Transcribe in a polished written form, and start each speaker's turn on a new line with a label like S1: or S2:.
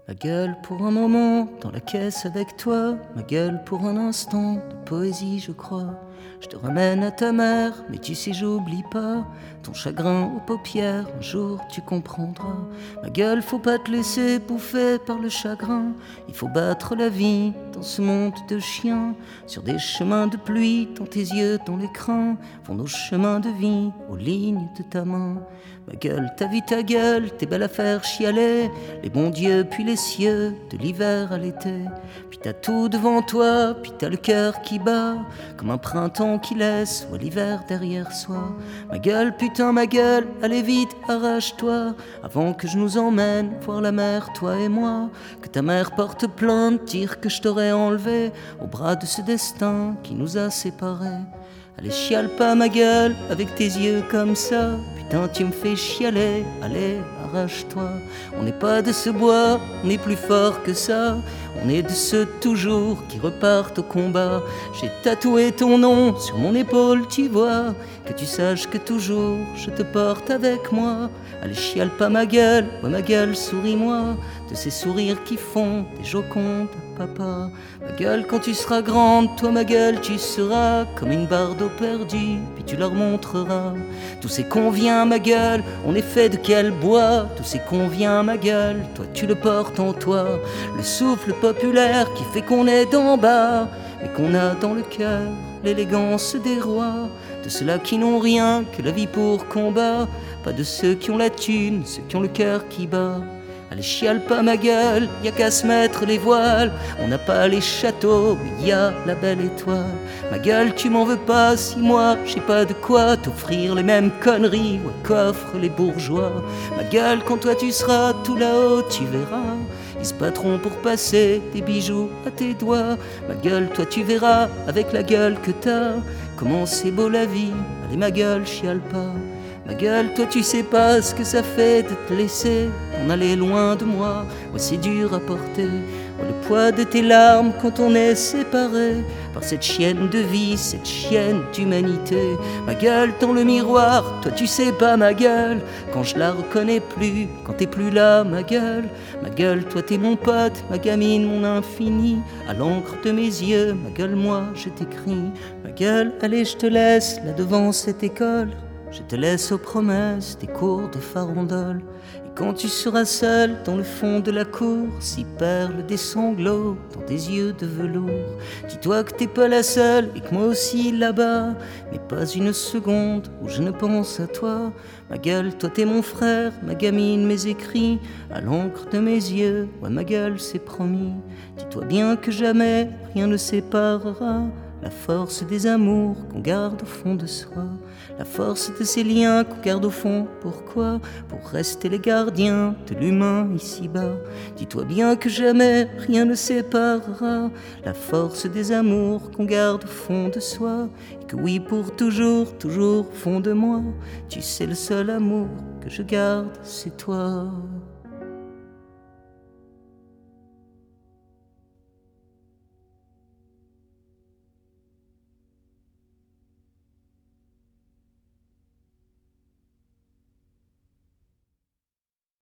S1: Ma gueule pour un moment, dans la caisse avec toi. Ma gueule pour un instant, de poésie je crois. Je te ramène à ta mère, mais tu sais j'oublie pas. Ton chagrin aux paupières, un jour tu comprendras. Ma gueule, faut pas te laisser bouffer par le chagrin. Il faut battre la vie dans ce monde de chiens. Sur des chemins de pluie, dans tes yeux, dans l'écran, vont nos chemins de vie, aux lignes de ta main. Ma gueule, ta vie, ta gueule, tes belles affaires chialer. Les bons dieux, puis les cieux, de l'hiver à l'été. Puis t'as tout devant toi, puis t'as le cœur qui bat, comme un printemps qui laisse, ou l'hiver derrière soi. Ma gueule, putain, ma gueule, allez vite, arrache-toi, avant que je nous emmène voir la mer, toi et moi. Que ta mère porte plainte, dire que je t'aurais enlevé au bras de ce destin qui nous a séparés. Allez, chiale pas ma gueule, avec tes yeux comme ça. Putain, tu me fais chialer, allez, arrache-toi. On n'est pas de ce bois, on est plus fort que ça. On est de ceux toujours qui repartent au combat. J'ai tatoué ton nom sur mon épaule, tu vois. Que tu saches que toujours je te porte avec moi. Allez, chiale pas ma gueule, ouais ma gueule, souris-moi. De ces sourires qui font des jocondes, papa. Ma gueule, quand tu seras grande, toi ma gueule, tu seras comme une barre d'eau perdue, puis tu leur montreras. Tous ces conviens, ma gueule, on est fait de quel bois? Tous ces conviens, ma gueule, toi tu le portes en toi. Le souffle populaire qui fait qu'on est d'en bas, mais qu'on a dans le cœur l'élégance des rois. De ceux-là qui n'ont rien que la vie pour combat, pas de ceux qui ont la thune, ceux qui ont le cœur qui bat. Allez, chiale pas ma gueule, y a qu'à se mettre les voiles. On n'a pas les châteaux, mais y a la belle étoile. Ma gueule, tu m'en veux pas si moi j'ai pas de quoi t'offrir les mêmes conneries qu'offrent les bourgeois. Ma gueule, quand toi tu seras tout là-haut, tu verras, ils se battront pour passer des bijoux à tes doigts. Ma gueule, toi tu verras avec la gueule que t'as comment c'est beau la vie. Allez ma gueule, chiale pas. Ma gueule, toi tu sais pas ce que ça fait de te laisser t'en aller loin de moi. Ouais, c'est dur à porter, ouais, le poids de tes larmes quand on est séparé par cette chienne de vie, cette chienne d'humanité. Ma gueule, dans le miroir, toi tu sais pas ma gueule, quand je la reconnais plus, quand t'es plus là ma gueule. Ma gueule, toi t'es mon pote, ma gamine, mon infini. À l'encre de mes yeux, ma gueule, moi je t'écris. Ma gueule, allez je te laisse là devant cette école. Je te laisse aux promesses des cours de farandole. Et quand tu seras seul dans le fond de la cour, si perlent des sanglots dans tes yeux de velours, dis-toi que t'es pas la seule et que moi aussi là-bas n'est pas une seconde où je ne pense à toi. Ma gueule, toi t'es mon frère, ma gamine, mes écrits à l'encre de mes yeux, ouais ma gueule, c'est promis. Dis-toi bien que jamais rien ne séparera la force des amours qu'on garde au fond de soi, la force de ces liens qu'on garde au fond. Pourquoi? Pour rester les gardiens de l'humain ici-bas. Dis-toi bien que jamais rien ne séparera la force des amours qu'on garde au fond de soi. Et que oui, pour toujours, toujours au fond de moi, tu sais le seul amour que je garde, c'est toi.